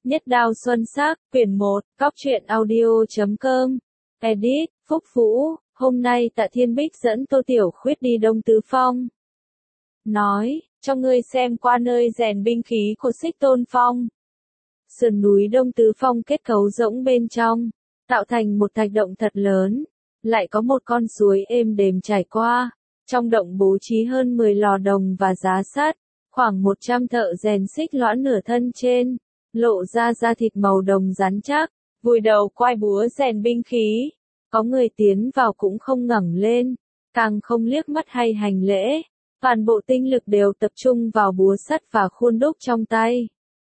Nhất Đao Xuân Sắc, quyển 1, Cóc truyện audio.com. Edit, Phúc Vũ, hôm nay Tạ Thiên Bích dẫn Tô Tiểu Khuyết đi Đông Tứ Phong. Nói, cho ngươi xem qua nơi rèn binh khí của Xích Tôn Phong. Sườn núi Đông Tứ Phong kết cấu rỗng bên trong, tạo thành một thạch động thật lớn, lại có một con suối êm đềm chảy qua. Trong động bố trí hơn 10 lò đồng và giá sắt, khoảng 100 thợ rèn xích lõa nửa thân trên, lộ ra da thịt màu đồng rắn chắc, vùi đầu quai búa rèn binh khí. Có người tiến vào cũng không ngẩng lên, càng không liếc mắt hay hành lễ, toàn bộ tinh lực đều tập trung vào búa sắt và khuôn đúc trong tay.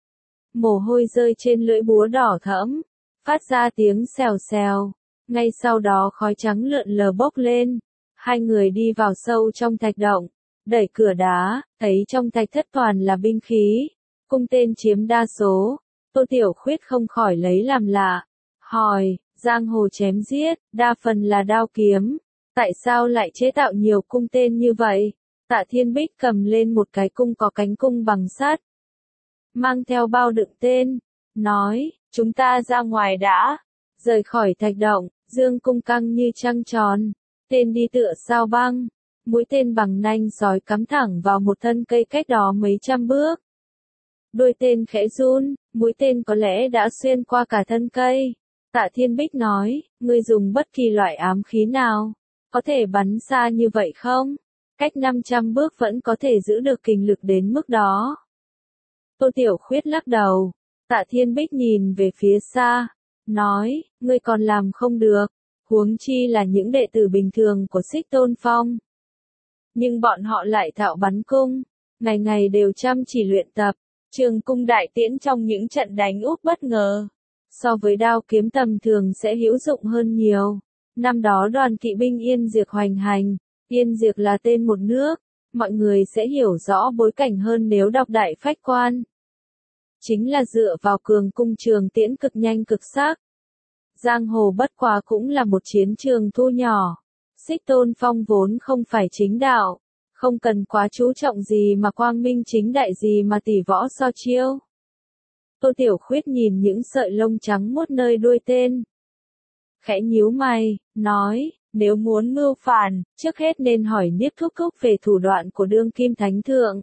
Mồ hôi rơi trên lưỡi búa đỏ thẫm, phát ra tiếng xèo xèo, ngay sau đó khói trắng lượn lờ bốc lên. Hai người đi vào sâu trong thạch động, đẩy cửa đá, thấy trong thạch thất toàn là binh khí, cung tên chiếm đa số. Tô Tiểu Khuyết không khỏi lấy làm lạ, hỏi, giang hồ chém giết, đa phần là đao kiếm, tại sao lại chế tạo nhiều cung tên như vậy? Tạ Thiên Bích cầm lên một cái cung có cánh cung bằng sắt, mang theo bao đựng tên, nói, chúng ta ra ngoài đã. Rời khỏi thạch động, dương cung căng như trăng tròn, tên đi tựa sao băng, mũi tên bằng nanh sói cắm thẳng vào một thân cây cách đó mấy trăm bước. Đuôi tên khẽ run, mũi tên có lẽ đã xuyên qua cả thân cây. Tạ Thiên Bích nói, ngươi dùng bất kỳ loại ám khí nào, có thể bắn xa như vậy không? Cách 500 bước vẫn có thể giữ được kình lực đến mức đó. Tô Tiểu Khuyết lắc đầu. Tạ Thiên Bích nhìn về phía xa, nói, ngươi còn làm không được, huống chi là những đệ tử bình thường của Xích Tôn Phong. Nhưng bọn họ lại thạo bắn cung, ngày ngày đều chăm chỉ luyện tập, trường cung đại tiễn trong những trận đánh úp bất ngờ. So với đao kiếm tầm thường sẽ hữu dụng hơn nhiều. Năm đó đoàn kỵ binh Yên Diệp hoành hành, Yên Diệp là tên một nước, mọi người sẽ hiểu rõ bối cảnh hơn nếu đọc Đại Phách Quan. Chính là dựa vào cường cung trường tiễn cực nhanh cực sắc. Giang hồ bất quá cũng là một chiến trường thu nhỏ. Xích Tôn Phong vốn không phải chính đạo, không cần quá chú trọng gì mà quang minh chính đại gì mà tỷ võ so chiêu. Tô Tiểu Khuyết nhìn những sợi lông trắng muốt nơi đuôi tên, khẽ nhíu mày, nói, nếu muốn mưu phản, trước hết nên hỏi Niếp Thúc Thúc về thủ đoạn của đương kim thánh thượng.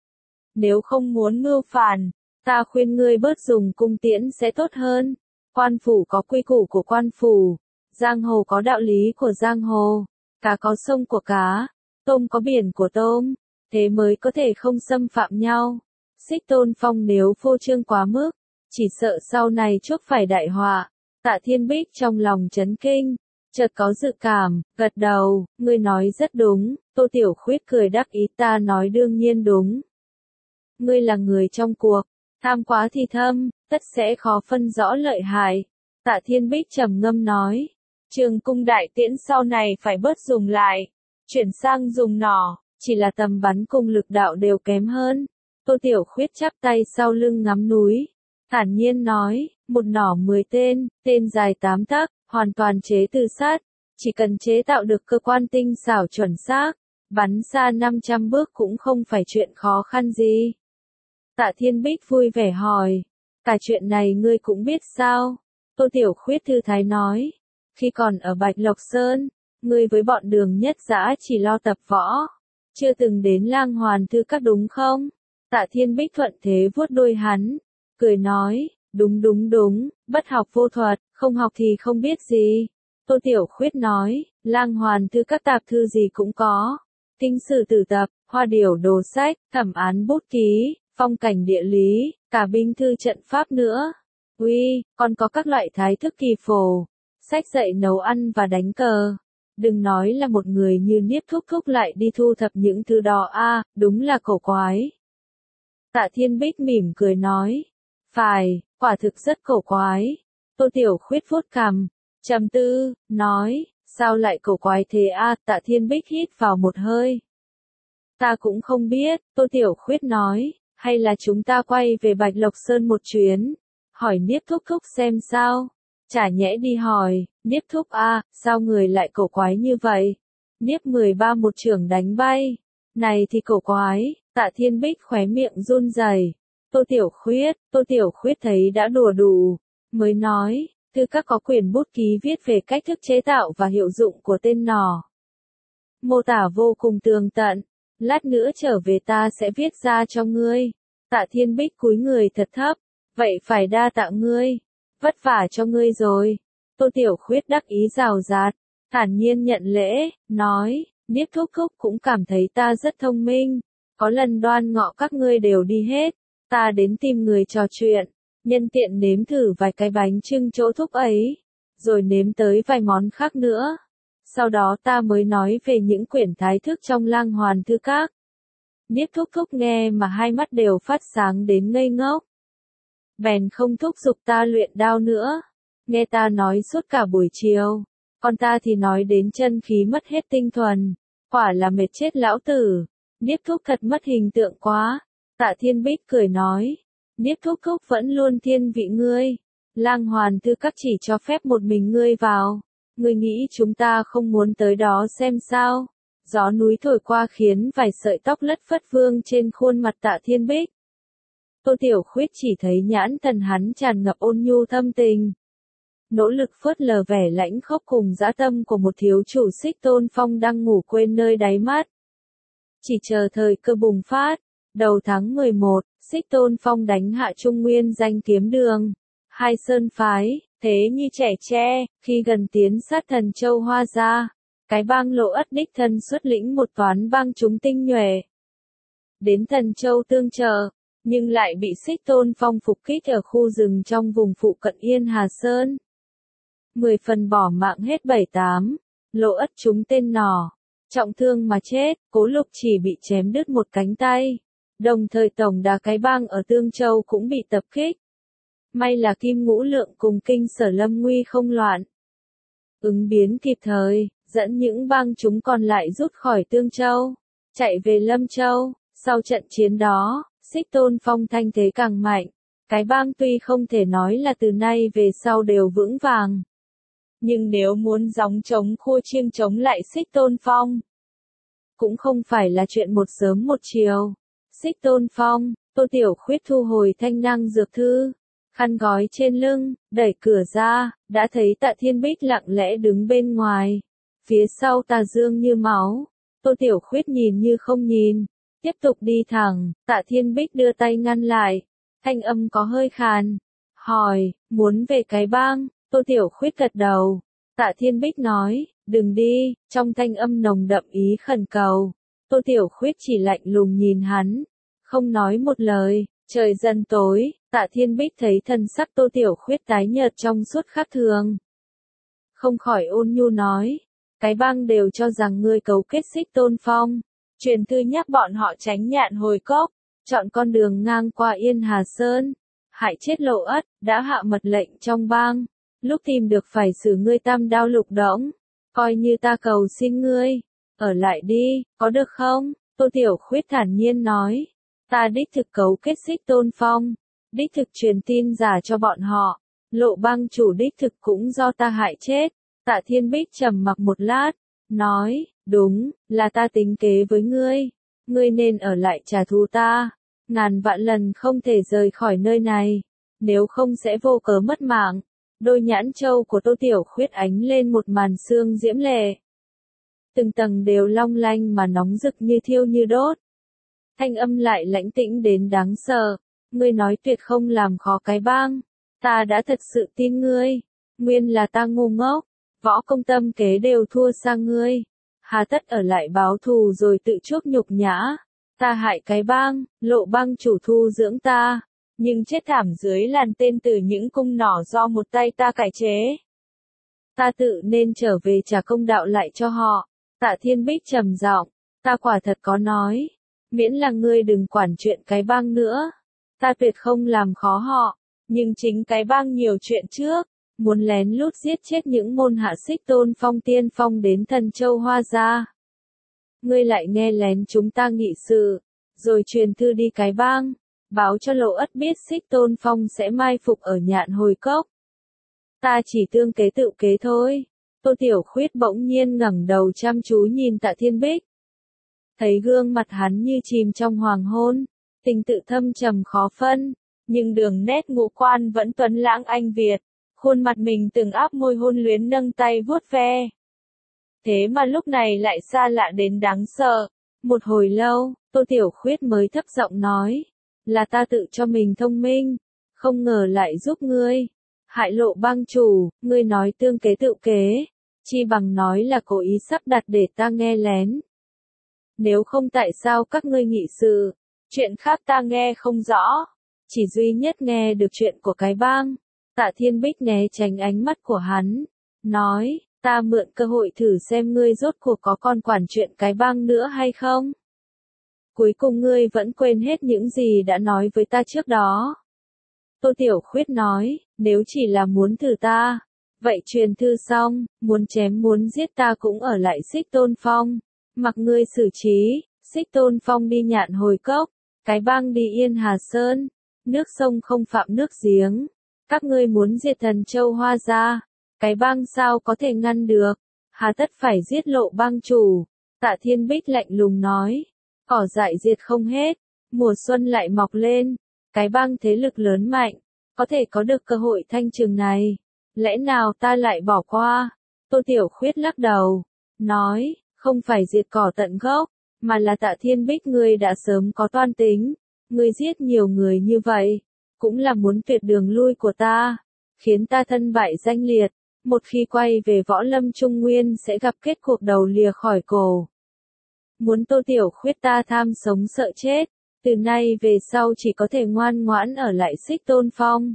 Nếu không muốn mưu phản, ta khuyên ngươi bớt dùng cung tiễn sẽ tốt hơn. Quan phủ có quy củ của quan phủ, giang hồ có đạo lý của giang hồ, cá có sông của cá, tôm có biển của tôm, thế mới có thể không xâm phạm nhau. Xích Tôn Phong nếu phô trương quá mức, chỉ sợ sau này chuốc phải đại họa. Tạ Thiên Bích trong lòng chấn kinh, chợt có dự cảm, gật đầu, ngươi nói rất đúng. Tô Tiểu Khuyết cười đắc ý, ta nói đương nhiên đúng. Ngươi là người trong cuộc, tham quá thì thâm, tất sẽ khó phân rõ lợi hại. Tạ Thiên Bích trầm ngâm nói, trường cung đại tiễn sau này phải bớt dùng lại, chuyển sang dùng nỏ, chỉ là tầm bắn cùng lực đạo đều kém hơn. Tô Tiểu Khuyết chắp tay sau lưng ngắm núi, thản nhiên nói, một nỏ 10 tên, tên dài 8 tấc, hoàn toàn chế từ sắt, chỉ cần chế tạo được cơ quan tinh xảo chuẩn xác, bắn xa 500 bước cũng không phải chuyện khó khăn gì. Tạ Thiên Bích vui vẻ hỏi, cả chuyện này ngươi cũng biết sao? Tô Tiểu Khuyết thư thái nói, khi còn ở Bạch Lộc Sơn, ngươi với bọn Đường Nhất Dã chỉ lo tập võ, chưa từng đến Lang Hoàn Thư Các đúng không? Tạ Thiên Bích thuận thế vuốt đuôi hắn, cười nói, đúng, bất học vô thuật, không học thì không biết gì. Tô Tiểu Khuyết nói, Lang Hoàn Thư Các tạp thư gì cũng có, kinh sử tử tập, hoa điểu đồ sách, thẩm án bút ký, phong cảnh địa lý, cả binh thư trận pháp nữa. Uy, còn có các loại thái thức kỳ phổ, sách dạy nấu ăn và đánh cờ. Đừng nói là một người như Niếp Thúc Thúc lại đi thu thập những thứ đó a, đúng là cổ quái. Tạ Thiên Bích mỉm cười nói, phải, quả thực rất cổ quái. Tô Tiểu Khuyết vuốt cằm, trầm tư, nói, sao lại cổ quái thế a? Tạ Thiên Bích hít vào một hơi. Ta cũng không biết, Tô Tiểu Khuyết nói, hay là chúng ta quay về Bạch Lộc Sơn một chuyến, hỏi Niếp Thúc Thúc xem sao. Chả nhẽ đi hỏi, Niếp Thúc a, sao người lại cổ quái như vậy? Niếp 13 một chưởng đánh bay. Này thì cổ quái. Tạ Thiên Bích khóe miệng run rẩy. Tô Tiểu Khuyết thấy đã đùa đủ, mới nói, thư các có quyển bút ký viết về cách thức chế tạo và hiệu dụng của tên nỏ. Mô tả vô cùng tường tận, lát nữa trở về ta sẽ viết ra cho ngươi. Tạ Thiên Bích cúi người thật thấp, vậy phải đa tạ ngươi, vất vả cho ngươi rồi. Tô Tiểu Khuyết đắc ý rào rạt, thản nhiên nhận lễ, nói, Niếp thúc thúc cũng cảm thấy ta rất thông minh, có lần Đoan Ngọ các ngươi đều đi hết, ta đến tìm người trò chuyện, nhân tiện nếm thử vài cái bánh chưng chỗ thúc ấy, rồi nếm tới vài món khác nữa. Sau đó ta mới nói về những quyển thái thức trong Lang Hoàn Thư Các. Niếp thúc thúc nghe mà hai mắt đều phát sáng đến ngây ngốc. Bèn không thúc giục ta luyện đao nữa. Nghe ta nói suốt cả buổi chiều. Còn ta thì nói đến chân khí mất hết tinh thuần. Quả là mệt chết lão tử. Niếp thúc thật mất hình tượng quá. Tạ Thiên Bích cười nói. Niếp thúc thúc vẫn luôn thiên vị ngươi. Lang Hoàn Thư Các chỉ cho phép một mình ngươi vào. Ngươi nghĩ chúng ta không muốn tới đó xem sao? Gió núi thổi qua khiến vài sợi tóc lất phất vương trên khuôn mặt Tạ Thiên Bích. Tô Tiểu Khuyết chỉ thấy nhãn thần hắn tràn ngập ôn nhu thâm tình. Nỗ lực phớt lờ vẻ lãnh khốc cùng dã tâm của một thiếu chủ Xích Tôn Phong đang ngủ quên nơi đáy mắt. Chỉ chờ thời cơ bùng phát. Đầu tháng 11, Xích Tôn Phong đánh hạ Trung Nguyên Danh Kiếm Đường. Hai sơn phái, thế như trẻ tre, khi gần tiến sát Thần Châu Hoa Gia. Cái bang Lộ Ất đích thân xuất lĩnh một toán bang chúng tinh nhuệ. Đến Thần Châu tương trợ, nhưng lại bị Xích Tôn Phong phục kích ở khu rừng trong vùng phụ cận Yên Hà Sơn. 10 phần bỏ mạng hết 7-8, Lộ Ất trúng tên nỏ, trọng thương mà chết, Cố Lục chỉ bị chém đứt một cánh tay. Đồng thời tổng đà cái bang ở Tương Châu cũng bị tập kích. May là Kim Ngũ Lượng cùng Kinh Sở Lâm Nguy không loạn. Ứng biến kịp thời, dẫn những bang chúng còn lại rút khỏi Tương Châu, chạy về Lâm Châu. Sau trận chiến đó, Xích Tôn Phong thanh thế càng mạnh. Cái bang tuy không thể nói là từ nay về sau đều vững vàng. Nhưng nếu muốn gióng chống khua chiêng chống lại Xích Tôn Phong, cũng không phải là chuyện một sớm một chiều. Xích Tôn Phong, Tô Tiểu Khuyết thu hồi thanh năng dược thư, khăn gói trên lưng, đẩy cửa ra, đã thấy Tạ Thiên Bích lặng lẽ đứng bên ngoài. Phía sau tà dương như máu, Tô Tiểu Khuyết nhìn như không nhìn, tiếp tục đi thẳng. Tạ Thiên Bích đưa tay ngăn lại, thanh âm có hơi khàn, hỏi, muốn về cái bang? Tô Tiểu Khuyết gật đầu. Tạ Thiên Bích nói, đừng đi, trong thanh âm nồng đậm ý khẩn cầu. Tô Tiểu Khuyết chỉ lạnh lùng nhìn hắn, không nói một lời. Trời dần tối, Tạ Thiên Bích thấy thân sắc Tô Tiểu Khuyết tái nhợt trong suốt khác thường. Không khỏi ôn nhu nói, cái bang đều cho rằng ngươi cấu kết Xích Tôn Phong. Truyền thư nhắc bọn họ tránh Nhạn Hồi Cốc, chọn con đường ngang qua Yên Hà Sơn, hại chết Lộ Ất, đã hạ mật lệnh trong bang. Lúc tìm được phải xử ngươi tam đao lục đổng, coi như ta cầu xin ngươi, ở lại đi, có được không? Tô Tiểu Khuyết thản nhiên nói, ta đích thực cấu kết Xích Tôn Phong, đích thực truyền tin giả cho bọn họ, Lộ bang chủ đích thực cũng do ta hại chết. Tạ Thiên Bích trầm mặc một lát, nói, đúng, là ta tính kế với ngươi, ngươi nên ở lại trả thù ta, ngàn vạn lần không thể rời khỏi nơi này, nếu không sẽ vô cớ mất mạng. Đôi nhãn châu của Tô Tiểu Khuyết ánh lên một màn sương diễm lệ. Từng tầng đều long lanh mà nóng rực như thiêu như đốt. Thanh âm lại lãnh tĩnh đến đáng sợ. Ngươi nói tuyệt không làm khó cái bang. Ta đã thật sự tin ngươi. Nguyên là ta ngu ngốc. Võ công tâm kế đều thua sang ngươi. Hà tất ở lại báo thù rồi tự chuốc nhục nhã. Ta hại cái bang, Lộ bang chủ thu dưỡng ta. Nhưng chết thảm dưới làn tên từ những cung nỏ do một tay ta cải chế. Ta tự nên trở về trả công đạo lại cho họ. Tạ Thiên Bích trầm giọng, ta quả thật có nói, miễn là ngươi đừng quản chuyện cái bang nữa. Ta tuyệt không làm khó họ, nhưng chính cái bang nhiều chuyện trước, muốn lén lút giết chết những môn hạ Xích Tôn Phong tiên phong đến Thần Châu Hoa Gia. Ngươi lại nghe lén chúng ta nghị sự, rồi truyền thư đi cái bang. Báo cho Lộ Ất biết Xích Tôn Phong sẽ mai phục ở Nhạn Hồi Cốc. Ta chỉ tương kế tự kế thôi. Tô Tiểu Khuyết bỗng nhiên ngẩng đầu chăm chú nhìn Tạ Thiên Bích. Thấy gương mặt hắn như chìm trong hoàng hôn, tình tự thâm trầm khó phân, nhưng đường nét ngũ quan vẫn tuấn lãng anh Việt, khuôn mặt mình từng áp môi hôn luyến nâng tay vuốt ve. Thế mà lúc này lại xa lạ đến đáng sợ. Một hồi lâu, Tô Tiểu Khuyết mới thấp giọng nói, là ta tự cho mình thông minh, không ngờ lại giúp ngươi. Hại Lộ bang chủ, ngươi nói tương kế tự kế, chi bằng nói là cố ý sắp đặt để ta nghe lén. Nếu không tại sao các ngươi nghị sự, chuyện khác ta nghe không rõ, chỉ duy nhất nghe được chuyện của cái bang. Tạ Thiên Bích né tránh ánh mắt của hắn, nói, ta mượn cơ hội thử xem ngươi rốt cuộc có còn quản chuyện cái bang nữa hay không. Cuối cùng ngươi vẫn quên hết những gì đã nói với ta trước đó. Tô Tiểu Khuyết nói, nếu chỉ là muốn thử ta, vậy truyền thư xong, muốn chém muốn giết ta cũng ở lại Xích Tôn Phong, mặc ngươi xử trí. Xích Tôn Phong đi Nhạn Hồi Cốc, cái bang đi Yên Hà Sơn, nước sông không phạm nước giếng. Các ngươi muốn diệt Thần Châu Hoa Gia, cái bang sao có thể ngăn được, hà tất phải giết Lộ bang chủ. Tạ Thiên Bích lạnh lùng nói, cỏ dại diệt không hết, mùa xuân lại mọc lên, cái bang thế lực lớn mạnh, có thể có được cơ hội thanh trừng này, lẽ nào ta lại bỏ qua? Tô Tiểu Khuyết lắc đầu, nói, không phải diệt cỏ tận gốc, mà là Tạ Thiên Bích ngươi đã sớm có toan tính, ngươi giết nhiều người như vậy, cũng là muốn tuyệt đường lui của ta, khiến ta thân bại danh liệt, một khi quay về võ lâm Trung Nguyên sẽ gặp kết cuộc đầu lìa khỏi cổ. Muốn Tô Tiểu Khuyết ta tham sống sợ chết, từ nay về sau chỉ có thể ngoan ngoãn ở lại Xích Tôn Phong.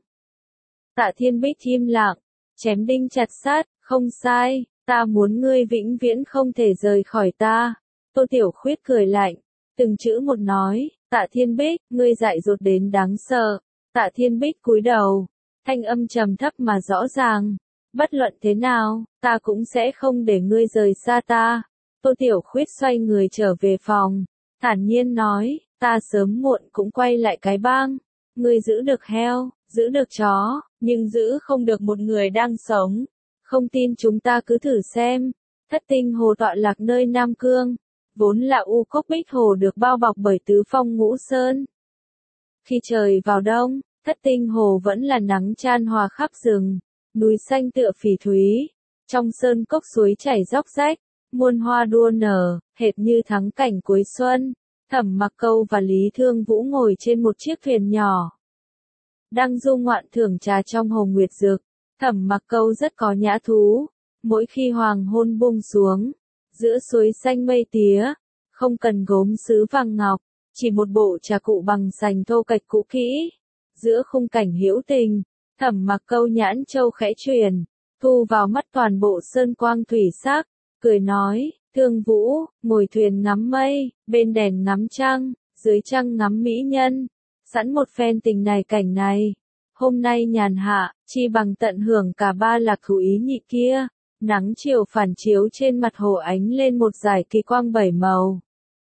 Tạ Thiên Bích im lặng, chém đinh chặt sắt, không sai, ta muốn ngươi vĩnh viễn không thể rời khỏi ta. Tô Tiểu Khuyết cười lạnh, từng chữ một nói, Tạ Thiên Bích, ngươi dại dột đến đáng sợ. Tạ Thiên Bích cúi đầu, thanh âm trầm thấp mà rõ ràng, bất luận thế nào, ta cũng sẽ không để ngươi rời xa ta. Tô Tiểu Khuyết xoay người trở về phòng, thản nhiên nói, ta sớm muộn cũng quay lại cái bang. Ngươi giữ được heo, giữ được chó, nhưng giữ không được một người đang sống. Không tin chúng ta cứ thử xem. Thất Tinh Hồ tọa lạc nơi Nam Cương, vốn là U Cốc Bích Hồ được bao bọc bởi tứ phong ngũ sơn. Khi trời vào đông, Thất Tinh Hồ vẫn là nắng chan hòa khắp rừng, núi xanh tựa phỉ thúy, trong sơn cốc suối chảy róc rách, muôn hoa đua nở, hệt như thắng cảnh cuối xuân. Thẩm Mặc Câu và Lý Thương Vũ ngồi trên một chiếc thuyền nhỏ, đang du ngoạn thưởng trà trong hồ nguyệt dực. Thẩm Mặc Câu rất có nhã thú, mỗi khi hoàng hôn buông xuống, giữa suối xanh mây tía, không cần gốm sứ vàng ngọc, chỉ một bộ trà cụ bằng sành thô kệch cũ kỹ, giữa khung cảnh hữu tình, Thẩm Mặc Câu nhãn châu khẽ chuyển, thu vào mắt toàn bộ sơn quang thủy sắc, cười nói, Thương Vũ, ngồi thuyền ngắm mây, bên đèn ngắm trăng, dưới trăng ngắm mỹ nhân, sẵn một phen tình này cảnh này. Hôm nay nhàn hạ, chi bằng tận hưởng cả ba lạc thú ý nhị kia. Nắng chiều phản chiếu trên mặt hồ ánh lên một dải kỳ quang bảy màu.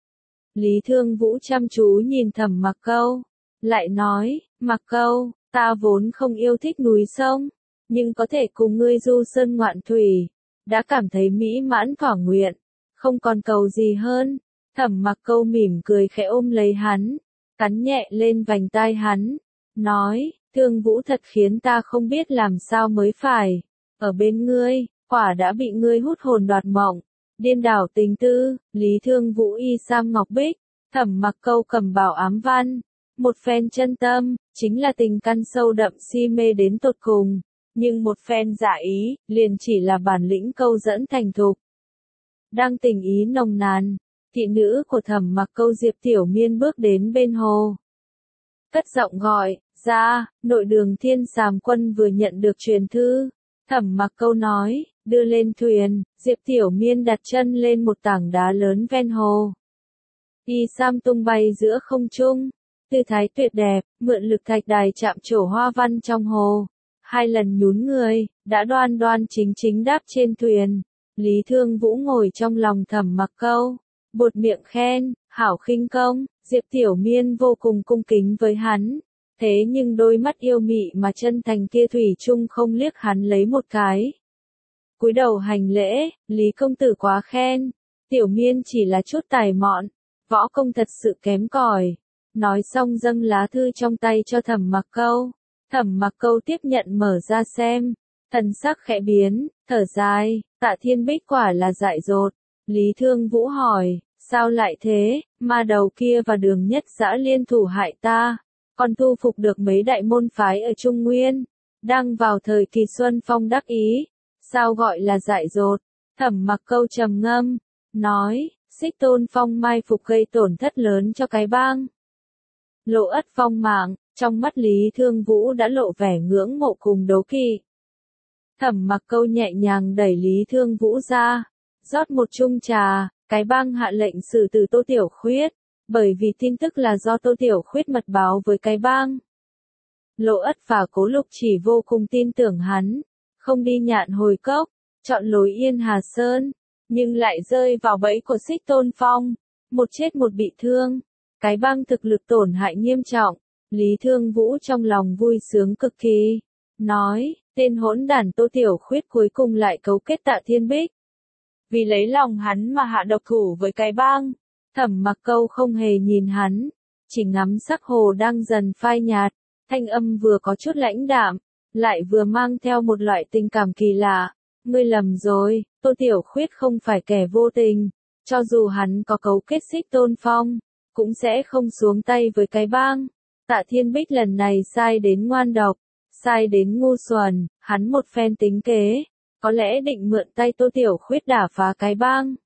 Lý Thương Vũ chăm chú nhìn Thẩm Mặc Câu, lại nói, Mặc Câu, ta vốn không yêu thích núi sông, nhưng có thể cùng ngươi du sơn ngoạn thủy, đã cảm thấy mỹ mãn thỏa nguyện, không còn cầu gì hơn. Thẩm Mặc Câu mỉm cười khẽ ôm lấy hắn, cắn nhẹ lên vành tai hắn, nói, Thương Vũ thật khiến ta không biết làm sao mới phải. Ở bên ngươi, quả đã bị ngươi hút hồn đoạt mộng, điên đảo tình tư. Lý Thương Vũ y sam ngọc bích, Thẩm Mặc Câu cầm bảo ám văn, một phen chân tâm, chính là tình căn sâu đậm si mê đến tột cùng, nhưng một phen dạ ý, liền chỉ là bản lĩnh câu dẫn thành thục. Đang tình ý nồng nàn, thị nữ của Thẩm Mặc Câu Diệp Tiểu Miên bước đến bên hồ, cất giọng gọi, ra, nội đường Thiên Sàm Quân vừa nhận được truyền thư. Thẩm Mặc Câu nói, đưa lên thuyền. Diệp Tiểu Miên đặt chân lên một tảng đá lớn ven hồ, y sam tung bay giữa không trung, tư thái tuyệt đẹp, mượn lực thạch đài chạm trổ hoa văn trong hồ, hai lần nhún người, đã đoan đoan chính chính đáp trên thuyền. Lý Thương Vũ ngồi trong lòng Thẩm Mặc Câu, buột miệng khen, hảo khinh công. Diệp Tiểu Miên vô cùng cung kính với hắn, thế nhưng đôi mắt yêu mị mà chân thành kia thủy chung không liếc hắn lấy một cái. Cúi đầu hành lễ, Lý công tử quá khen, Tiểu Miên chỉ là chút tài mọn, võ công thật sự kém cỏi, Nói xong dâng lá thư trong tay cho Thẩm Mặc Câu. Thẩm Mặc Câu tiếp nhận mở ra xem, thần sắc khẽ biến, thở dài, Tạ Thiên Bích quả là dại dột. Lý Thương Vũ hỏi, sao lại thế, ma đầu kia và Đường Nhất Dã liên thủ hại ta, còn thu phục được mấy đại môn phái ở Trung Nguyên, đang vào thời kỳ xuân phong đắc ý, sao gọi là dại dột. Thẩm Mặc Câu trầm ngâm, nói, Xích Tôn Phong mai phục gây tổn thất lớn cho cái bang. Lộ Ất Phong mạng, trong mắt Lý Thương Vũ đã lộ vẻ ngưỡng mộ cùng đố kỵ. Thẩm Mặc Câu nhẹ nhàng đẩy Lý Thương Vũ ra, rót một chung trà, cái bang hạ lệnh xử tử Tô Tiểu Khuyết, bởi vì tin tức là do Tô Tiểu Khuyết mật báo với cái bang. Lộ Ất và Cố Lục chỉ vô cùng tin tưởng hắn, không đi Nhạn Hồi Cốc, chọn lối Yên Hà Sơn, nhưng lại rơi vào bẫy của Xích Tôn Phong, một chết một bị thương, cái bang thực lực tổn hại nghiêm trọng. Lý Thương Vũ trong lòng vui sướng cực kỳ, nói, tên hỗn đản Tô Tiểu Khuyết cuối cùng lại cấu kết Tạ Thiên Bích. Vì lấy lòng hắn mà hạ độc thủ với cái bang. Thẩm Mặc Câu không hề nhìn hắn, chỉ ngắm sắc hồ đang dần phai nhạt, thanh âm vừa có chút lãnh đạm, lại vừa mang theo một loại tình cảm kỳ lạ. Ngươi lầm rồi, Tô Tiểu Khuyết không phải kẻ vô tình, cho dù hắn có cấu kết Xích Tôn Phong, cũng sẽ không xuống tay với cái bang. Tạ Thiên Bích lần này sai đến ngoan độc, sai đến ngu xuẩn, hắn một phen tính kế, có lẽ định mượn tay Tô Tiểu Khuyết đả phá cái bang.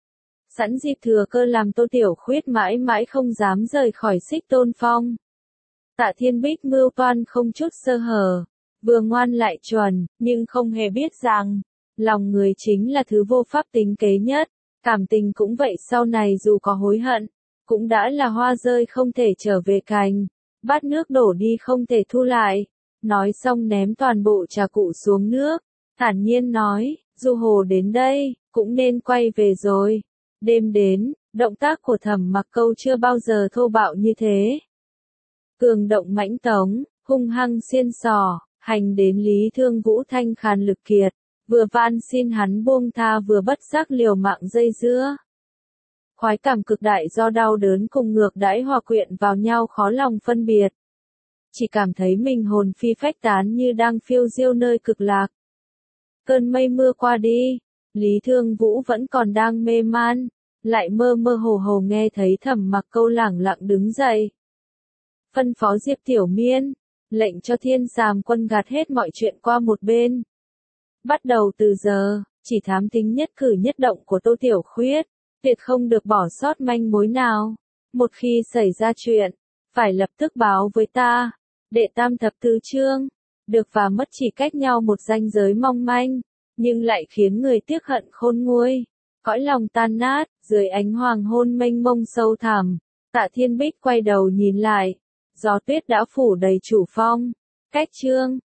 Sẵn dịp thừa cơ làm Tô Tiểu Khuyết mãi mãi không dám rời khỏi Xích Tôn Phong. Tạ Thiên Bích mưu toan không chút sơ hở, vừa ngoan lại chuẩn, nhưng không hề biết rằng, lòng người chính là thứ vô pháp tính kế nhất, cảm tình cũng vậy, sau này dù có hối hận, cũng đã là hoa rơi không thể trở về cành, bát nước đổ đi không thể thu lại. Nói xong ném toàn bộ trà cụ xuống nước, thản nhiên nói, Du Hồ đến đây, cũng nên quay về rồi. Đêm đến, động tác của Thẩm Mặc Câu chưa bao giờ thô bạo như thế. Cường động mãnh tống, hung hăng xiên sò, hành đến Lý Thương Vũ thanh khàn lực kiệt, vừa van xin hắn buông tha vừa bất giác liều mạng dây dưa. Khoái cảm cực đại do đau đớn cùng ngược đãi hòa quyện vào nhau khó lòng phân biệt. Chỉ cảm thấy mình hồn phi phách tán như đang phiêu diêu nơi cực lạc. Cơn mây mưa qua đi, Lý Thương Vũ vẫn còn đang mê man, lại mơ mơ hồ hồ nghe thấy Thẩm Mặc Câu lẳng lặng đứng dậy. Phân phó Diệp Tiểu Miên, lệnh cho Thiên Sàm Quân gạt hết mọi chuyện qua một bên. Bắt đầu từ giờ, chỉ thám thính nhất cử nhất động của Tô Tiểu Khuyết, tuyệt không được bỏ sót manh mối nào. Một khi xảy ra chuyện, phải lập tức báo với ta. Đệ tam thập tứ chương, được và mất chỉ cách nhau một ranh giới mong manh, nhưng lại khiến người tiếc hận khôn nguôi, cõi lòng tan nát, dưới ánh hoàng hôn mênh mông sâu thẳm. Tạ Thiên Bích quay đầu nhìn lại, gió tuyết đã phủ đầy chủ phong, cách chương.